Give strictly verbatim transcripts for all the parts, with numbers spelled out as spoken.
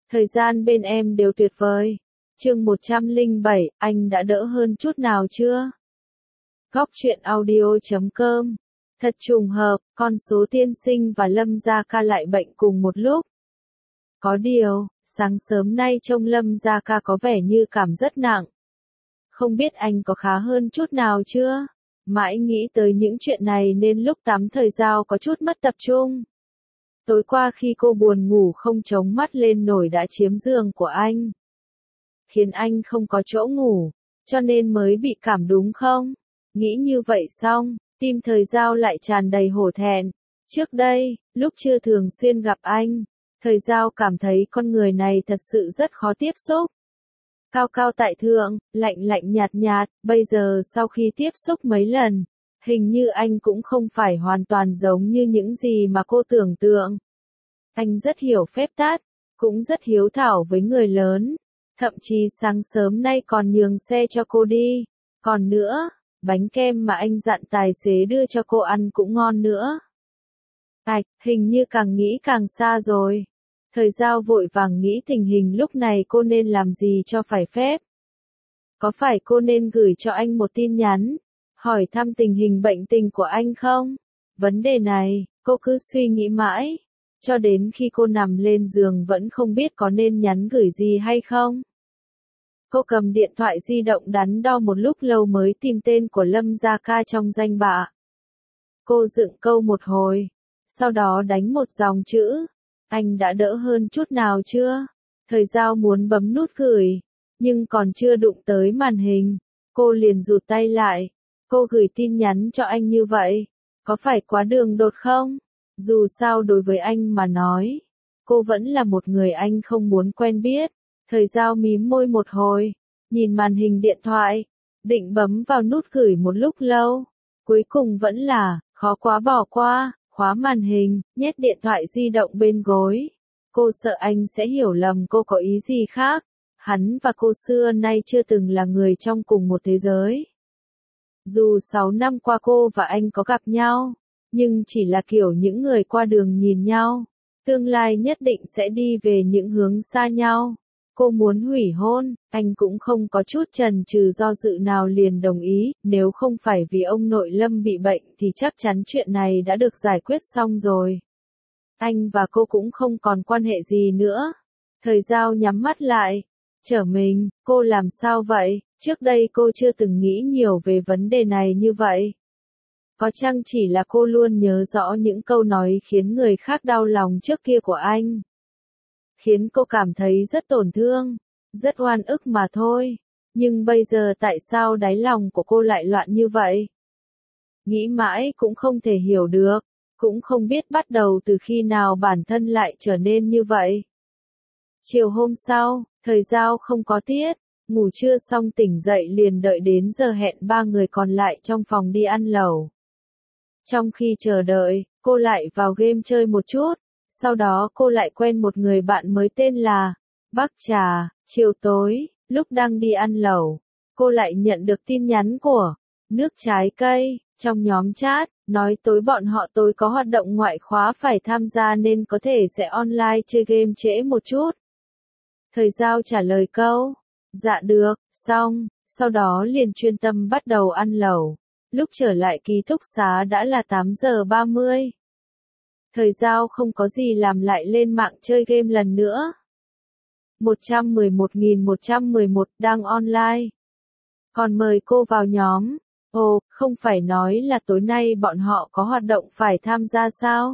Thời gian bên em đều tuyệt vời. Chương một trăm lẻ bảy, anh đã đỡ hơn chút nào chưa? Góc truyện audio chấm com. Thật trùng hợp, con số tiên sinh và Lâm Gia Ca lại bệnh cùng một lúc. Có điều, sáng sớm nay trông Lâm Gia Ca có vẻ như cảm rất nặng. Không biết anh có khá hơn chút nào chưa? Mãi nghĩ tới những chuyện này nên lúc tắm Thời Giao có chút mất tập trung. Tối qua khi cô buồn ngủ không chống mắt lên nổi đã chiếm giường của anh. Khiến anh không có chỗ ngủ, cho nên mới bị cảm đúng không? Nghĩ như vậy xong, tim Thời Giao lại tràn đầy hổ thẹn. Trước đây, lúc chưa thường xuyên gặp anh, Thời Giao cảm thấy con người này thật sự rất khó tiếp xúc. Cao cao tại thượng, lạnh lạnh nhạt nhạt, bây giờ sau khi tiếp xúc mấy lần, hình như anh cũng không phải hoàn toàn giống như những gì mà cô tưởng tượng. Anh rất hiểu phép tắc, cũng rất hiếu thảo với người lớn, thậm chí sáng sớm nay còn nhường xe cho cô đi. Còn nữa, bánh kem mà anh dặn tài xế đưa cho cô ăn cũng ngon nữa. Ảch, hình như càng nghĩ càng xa rồi. Thời Giao vội vàng nghĩ tình hình lúc này cô nên làm gì cho phải phép. Có phải cô nên gửi cho anh một tin nhắn, hỏi thăm tình hình bệnh tình của anh không? Vấn đề này, cô cứ suy nghĩ mãi, cho đến khi cô nằm lên giường vẫn không biết có nên nhắn gửi gì hay không. Cô cầm điện thoại di động đắn đo một lúc lâu mới tìm tên của Lâm Gia Ca trong danh bạ. Cô dựng câu một hồi, sau đó đánh một dòng chữ. Anh đã đỡ hơn chút nào chưa? Thời Giao muốn bấm nút gửi, nhưng còn chưa đụng tới màn hình, cô liền rụt tay lại. Cô gửi tin nhắn cho anh như vậy, có phải quá đường đột không? Dù sao đối với anh mà nói, cô vẫn là một người anh không muốn quen biết. Thời Giao mím môi một hồi, nhìn màn hình điện thoại, định bấm vào nút gửi một lúc lâu. Cuối cùng vẫn là, khó quá bỏ qua. Khóa màn hình, nhét điện thoại di động bên gối. Cô sợ anh sẽ hiểu lầm cô có ý gì khác. Hắn và cô xưa nay chưa từng là người trong cùng một thế giới. Dù sáu năm qua cô và anh có gặp nhau, nhưng chỉ là kiểu những người qua đường nhìn nhau. Tương lai nhất định sẽ đi về những hướng xa nhau. Cô muốn hủy hôn, anh cũng không có chút chần chừ do dự nào liền đồng ý, nếu không phải vì ông nội Lâm bị bệnh thì chắc chắn chuyện này đã được giải quyết xong rồi. Anh và cô cũng không còn quan hệ gì nữa. Thời Giao nhắm mắt lại, trở mình, cô làm sao vậy, trước đây cô chưa từng nghĩ nhiều về vấn đề này như vậy. Có chăng chỉ là cô luôn nhớ rõ những câu nói khiến người khác đau lòng trước kia của anh. Khiến cô cảm thấy rất tổn thương, rất oan ức mà thôi. Nhưng bây giờ tại sao đáy lòng của cô lại loạn như vậy? Nghĩ mãi cũng không thể hiểu được, cũng không biết bắt đầu từ khi nào bản thân lại trở nên như vậy. Chiều hôm sau, Thời Giao không có tiết, ngủ trưa xong tỉnh dậy liền đợi đến giờ hẹn ba người còn lại trong phòng đi ăn lẩu. Trong khi chờ đợi, cô lại vào game chơi một chút. Sau đó cô lại quen một người bạn mới tên là Bắc Trà. Chiều tối, lúc đang đi ăn lẩu, cô lại nhận được tin nhắn của Nước Trái Cây trong nhóm chat, nói tối bọn họ tối có hoạt động ngoại khóa phải tham gia nên có thể sẽ online chơi game trễ một chút. Thời Giao trả lời câu, dạ được, xong, sau đó liền chuyên tâm bắt đầu ăn lẩu. Lúc trở lại ký túc xá đã là tám giờ ba mươi. Thời Giao không có gì làm lại lên mạng chơi game lần nữa. một trăm mười một nghìn một trăm mười một đang online. Còn mời cô vào nhóm. Ồ, không phải nói là tối nay bọn họ có hoạt động phải tham gia sao?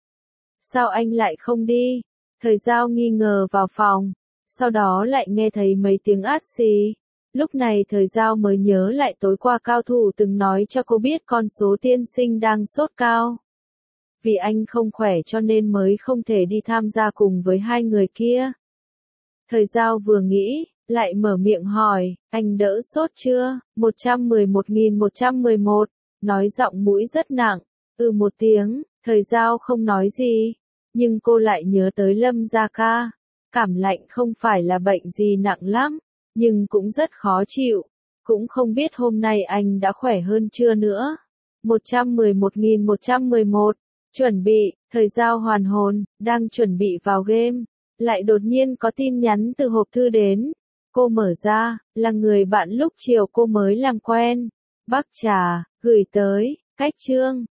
Sao anh lại không đi? Thời Giao nghi ngờ vào phòng. Sau đó lại nghe thấy mấy tiếng át xì. Lúc này Thời Giao mới nhớ lại tối qua cao thủ từng nói cho cô biết con số tiên sinh đang sốt cao. Vì anh không khỏe cho nên mới không thể đi tham gia cùng với hai người kia. Thời Giao vừa nghĩ, lại mở miệng hỏi, anh đỡ sốt chưa? một trăm mười một nghìn một trăm mười một, nói giọng mũi rất nặng, ừ một tiếng. Thời Giao không nói gì, nhưng cô lại nhớ tới Lâm Gia Ca. Cảm lạnh không phải là bệnh gì nặng lắm, nhưng cũng rất khó chịu. Cũng không biết hôm nay anh đã khỏe hơn chưa nữa. một trăm mười một nghìn một trăm mười một. Chuẩn bị, Thời Giao hoàn hồn, đang chuẩn bị vào game. lại đột nhiên có tin nhắn từ hộp thư đến. Cô mở ra, là người bạn lúc chiều cô mới làm quen. Bác Trà, gửi tới, cách Trương.